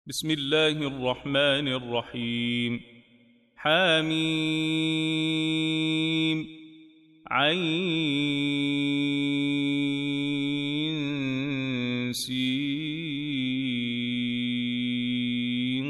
بسم الله الرحمن الرحيم. حميم عين سين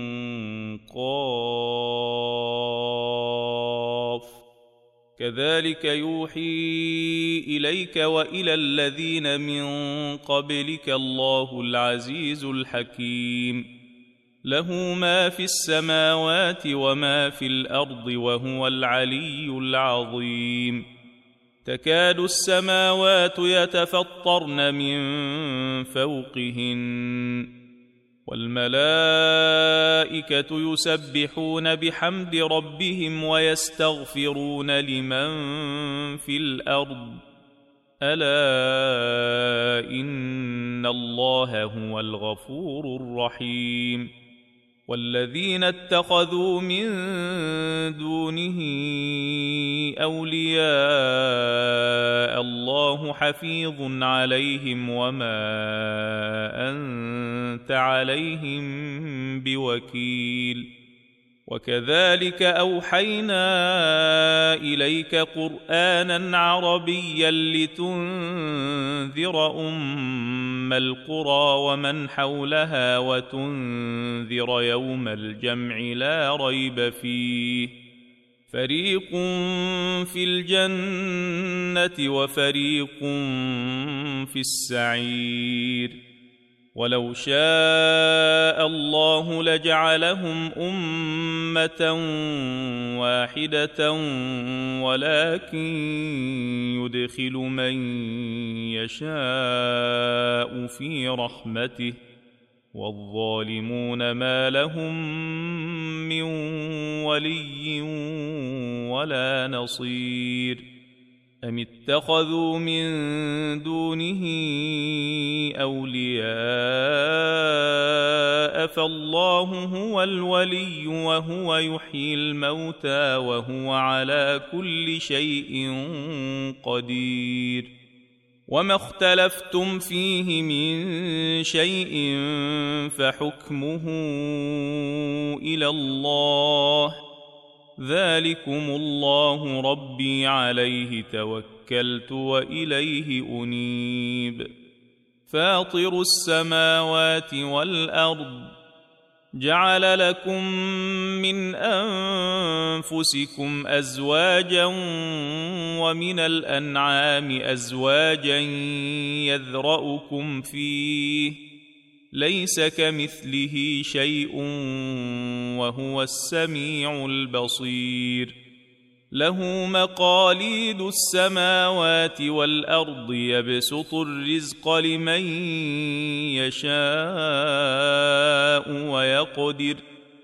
قاف كذلك يوحي إليك وإلى الذين من قبلك الله العزيز الحكيم. له ما في السماوات وما في الأرض وهو العلي العظيم. تكاد السماوات يتفطرن من فوقهن والملائكة يسبحون بحمد ربهم ويستغفرون لمن في الأرض ألا إن الله هو الغفور الرحيم. والذين اتخذوا من دونه أولياء الله حفيظ عليهم وما أنت عليهم بوكيل. وكذلك أوحينا إليك قرآنا عربيا لتنذر أم القرى ومن حولها وتنذر يوم الجمع لا ريب فيه فريق في الجنة وفريق في السعير. ولو شاء الله لجعلهم أمة واحدة ولكن يدخل من يشاء في رحمته والظالمون ما لهم من ولي ولا نصير. أم اتخذوا من دونه أولياء فالله هو الولي وهو يحيي الموتى وهو على كل شيء قدير. وما اختلفتم فيه من شيء فحكمه إلى الله ذلكم الله ربي عليه توكلت وإليه أنيب. فاطر السماوات والأرض جعل لكم من أنفسكم أزواجا ومن الأنعام أزواجا يذرأكم فيه ليس كمثله شيء وهو السميع البصير. له مقاليد السماوات والأرض يبسط الرزق لمن يشاء ويقدر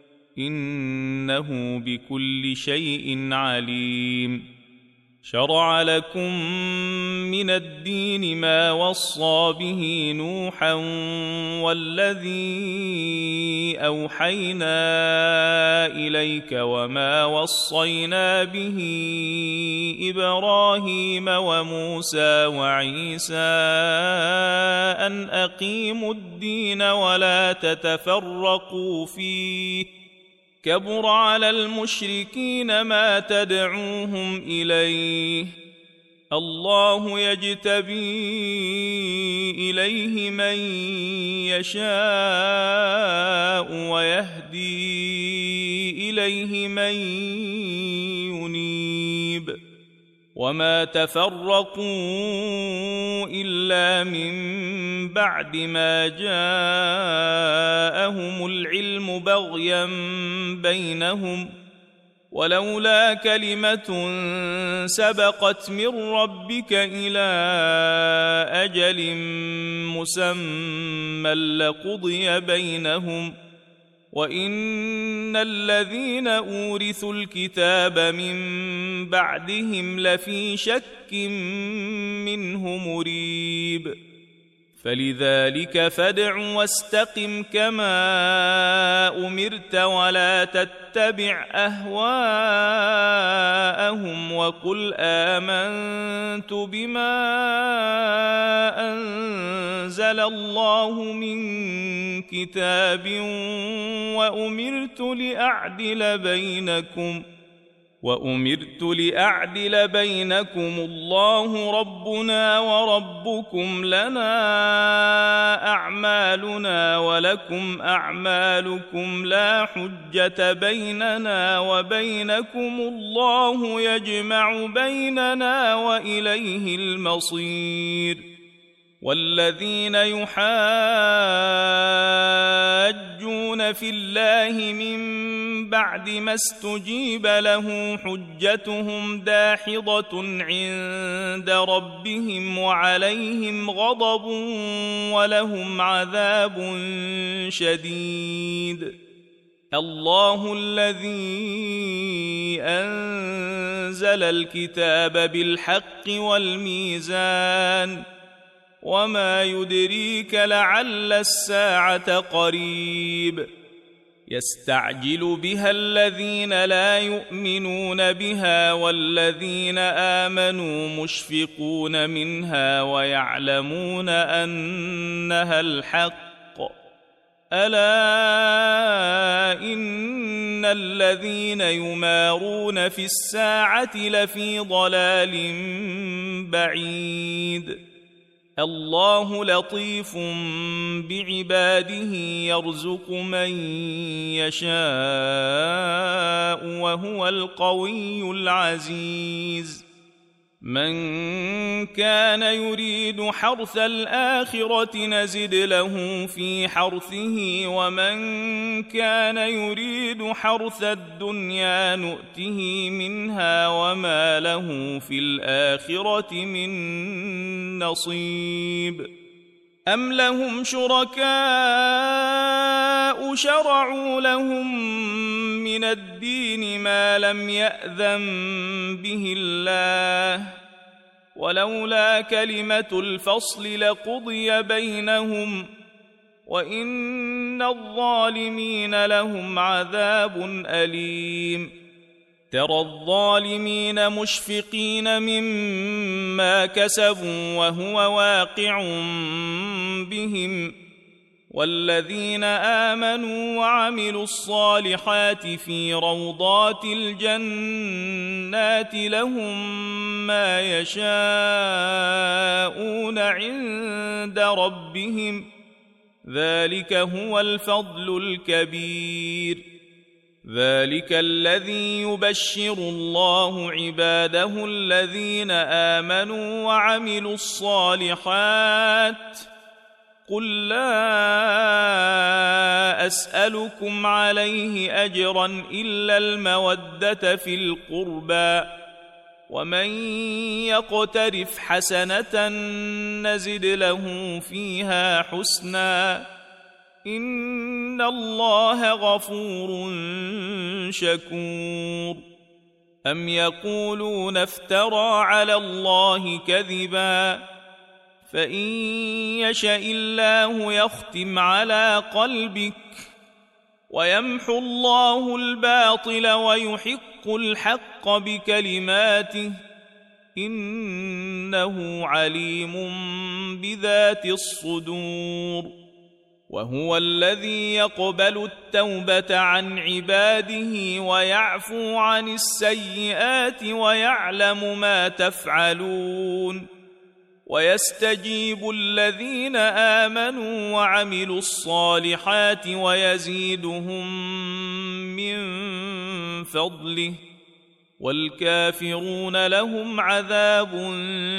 إنه بكل شيء عليم. شرع لكم من الدين ما وصى به نوحا والذي أوحينا إليك وما وصينا به إبراهيم وموسى وعيسى أن أقيموا الدين ولا تتفرقوا فيه كبر على المشركين ما تدعوهم إليه الله يجتبي إليه من يشاء ويهدي إليه من ينيب. وما تفرقوا إلا من بعد ما جاءهم العلم بغيا بينهم ولولا كلمة سبقت من ربك إلى أجل مسمى لقضي بينهم وإن الذين أورثوا الكتاب من بعدهم لفي شك منه مريب. فلذلك فادع واستقم كما أمرت ولا تتبع أهواءهم وقل آمنت بما أنزل الله من كتاب وأمرت لأعدل بينكم الله ربنا وربكم لنا أعمالنا ولكم أعمالكم لا حجة بيننا وبينكم الله يجمع بيننا وإليه المصير والذين يحاجون في الله من بعد ما استجيب له حجتهم داحضة عند ربهم وعليهم غضب ولهم عذاب شديد الله الذي أنزل الكتاب بالحق والميزان وما يدريك لعل الساعة قريب يستعجل بها الذين لا يؤمنون بها والذين آمنوا مشفقون منها ويعلمون أنها الحق ألا إن الذين يمارون في الساعة لفي ضلال بعيد الله لطيف بعباده يرزق من يشاء وهو القوي العزيز من كان يريد حرث الآخرة نزد له في حرثه ومن كان يريد حرث الدنيا نؤته منها وما له في الآخرة من نصيب أم لهم شركاء شرعوا لهم من الدين ما لم يأذن به الله ولولا كلمة الفصل لقضي بينهم وإن الظالمين لهم عذاب أليم ترى الظالمين مشفقين مما كسبوا وهو واقع بهم والذين آمنوا وعملوا الصالحات في روضات الجنات لهم ما يشاءون عند ربهم ذلك هو الفضل الكبير ذلك الذي يبشر الله عباده الذين آمنوا وعملوا الصالحات قل لا أسألكم عليه أجرا إلا المودة في القربى ومن يقترف حسنة نزد له فيها حسنا إن الله غفور شكور أم يقولون افترى على الله كذبا فإن يشأ الله يختم على قلبك ويمحو الله الباطل ويحق الحق بكلماته إنه عليم بذات الصدور وهو الذي يقبل التوبة عن عباده ويعفو عن السيئات ويعلم ما تفعلون ويستجيب الذين آمنوا وعملوا الصالحات ويزيدهم من فضله والكافرون لهم عذاب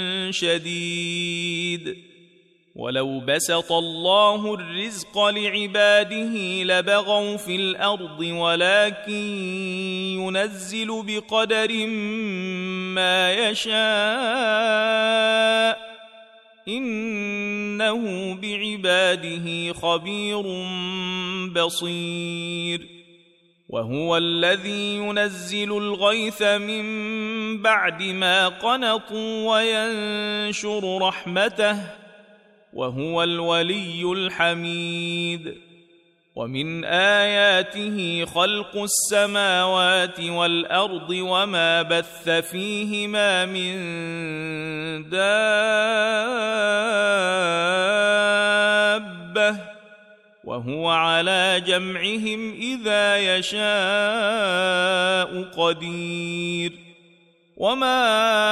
شديد ولو بسط الله الرزق لعباده لبغوا في الأرض ولكن ينزل بقدر ما يشاء إنه بعباده خبير بصير وهو الذي ينزل الغيث من بعد ما قنطوا وينشر رحمته وهو الولي الحميد. ومن آياته خلق السماوات والأرض وما بث فيهما من دابة وهو على جمعهم إذا يشاء قدير. وما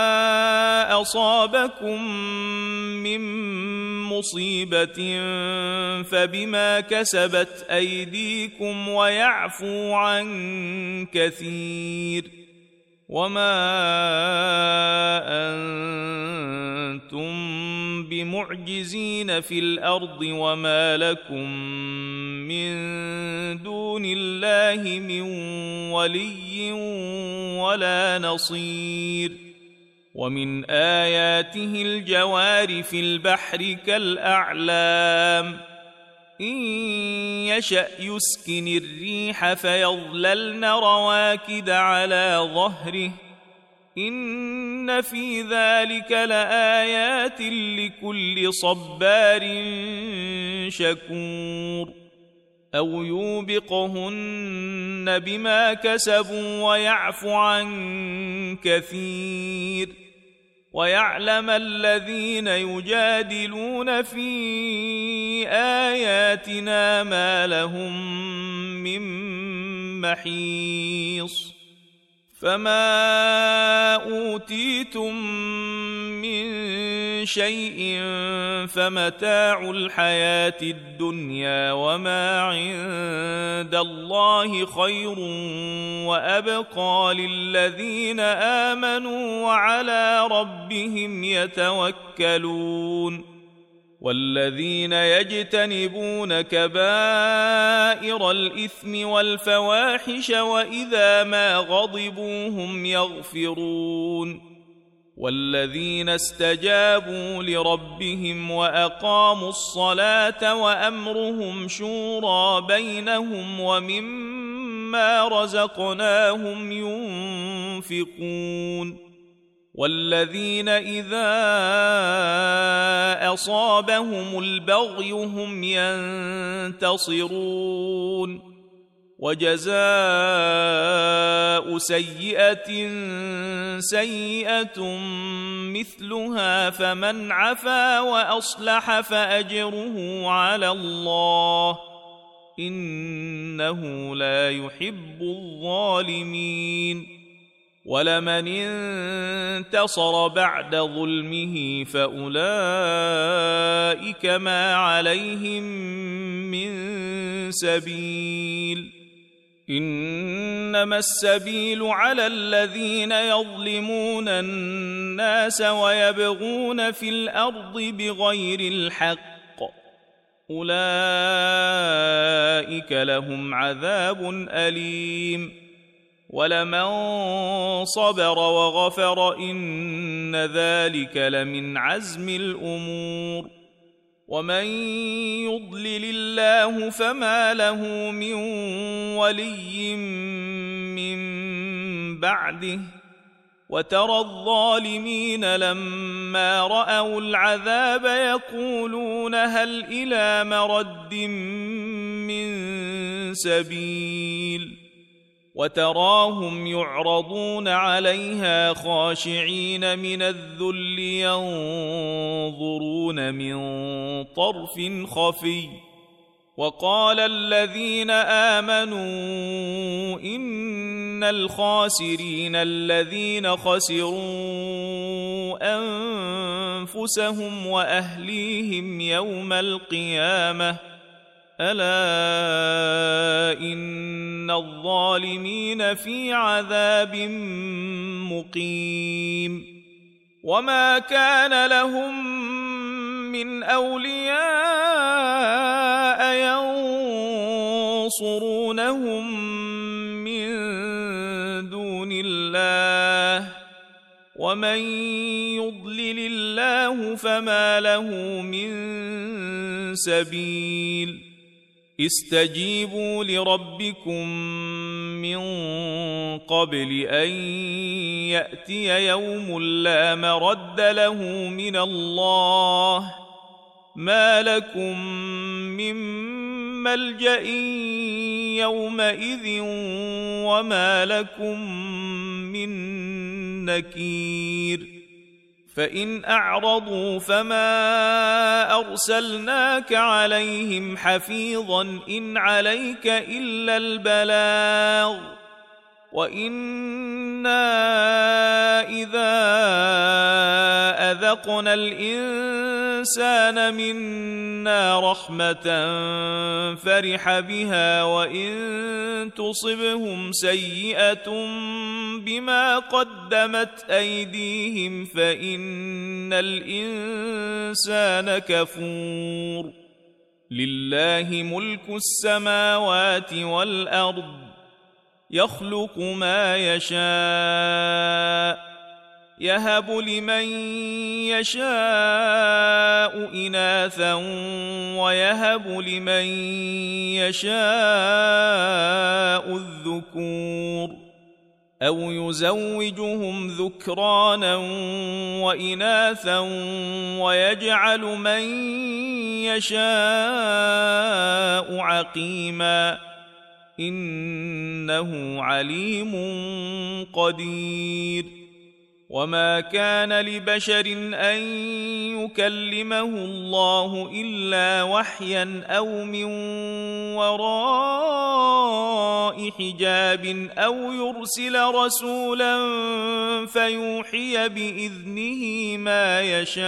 أصابكم من مصيبة فبما كسبت أيديكم ويعفو عن كثير. وما أنتم بمعجزين في الأرض وما لكم من دون الله من ولي ولا نصير. ومن آياته الجوار في البحر كالأعلام إن يشأ يسكن الريح فيظللن رواكد على ظهره إن في ذلك لآيات لكل صبار شكور. أو يوبقهن بما كسبوا ويعفو عن كثير. ويعلم الذين يجادلون في آياتنا ما لهم من محيص. فما أوتيتم من شيء فمتاع الحياة الدنيا وما عند الله خير وأبقى للذين آمنوا وعلى ربهم يتوكلون. والذين يجتنبون كبائر الإثم والفواحش وإذا ما غضبوا هم يغفرون. والذين استجابوا لربهم وأقاموا الصلاة وأمرهم شورى بينهم ومما رزقناهم ينفقون. والذين إذا أصابهم البغي هم ينتصرون. وجزاء سيئة سيئة مثلها فمن عفا وأصلح فأجره على الله إنه لا يحب الظالمين. ولمن انتصر بعد ظلمه فأولئك ما عليهم من سبيل. إنما السبيل على الذين يظلمون الناس ويبغون في الأرض بغير الحق أولئك لهم عذاب أليم. ولمن صبر وغفر إن ذلك لمن عزم الأمور. ومن يضلل الله فما له من ولي من بعده. وترى الظالمين لما رأوا العذاب يقولون هل إلى مرد من سبيل. وتراهم يعرضون عليها خاشعين من الذل ينظرون من طرف خفي. وقال الذين آمنوا إن الخاسرين الذين خسروا أنفسهم وأهليهم يوم القيامة ألا إن الظالمين في عذاب مقيم. وما كان لهم من أولياء ينصرونهم من دون الله ومن يضلل الله فما له من سبيل. استجيبوا لربكم من قبل أن يأتي يوم لا مرد له من الله ما لكم من ملجأ يومئذ وما لكم من نكير فإن أعرضوا فما أرسلناك عليهم حفيظا إن عليك إلا البلاغ وإنا إذا أذقنا الإنسان منا رحمة فرح بها وإن تصبهم سيئة بما قدمت أيديهم فإن الإنسان كفور لله ملك السماوات والأرض يخلق ما يشاء يهب لمن يشاء إناثا ويهب لمن يشاء الذكور أو يزوجهم ذكرانا وإناثا ويجعل من يشاء عقيما إنه عليم قدير وما كان لبشر أن يكلمه الله إلا وحيا أو من وراء حجاب أو يرسل رسولا فيوحي بإذنه ما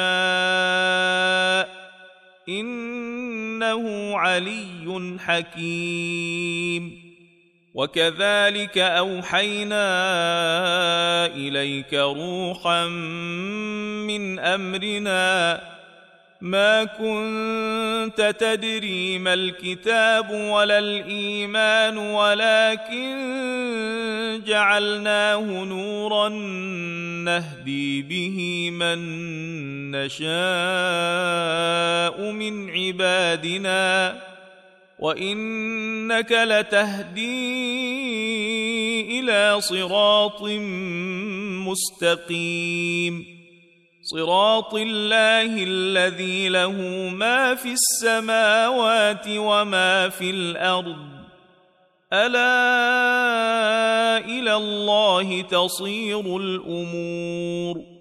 يشاء إنه علي حكيم وكذلك أوحينا إليك روحا من أمرنا ما كنت تدري ما الكتاب ولا الإيمان ولكن جعلناه نورا نهدي به من نشاء من عبادنا وإنك لتهدي إلى صراط مستقيم صراط الله الذي له ما في السماوات وما في الأرض ألا إلى الله تصير الأمور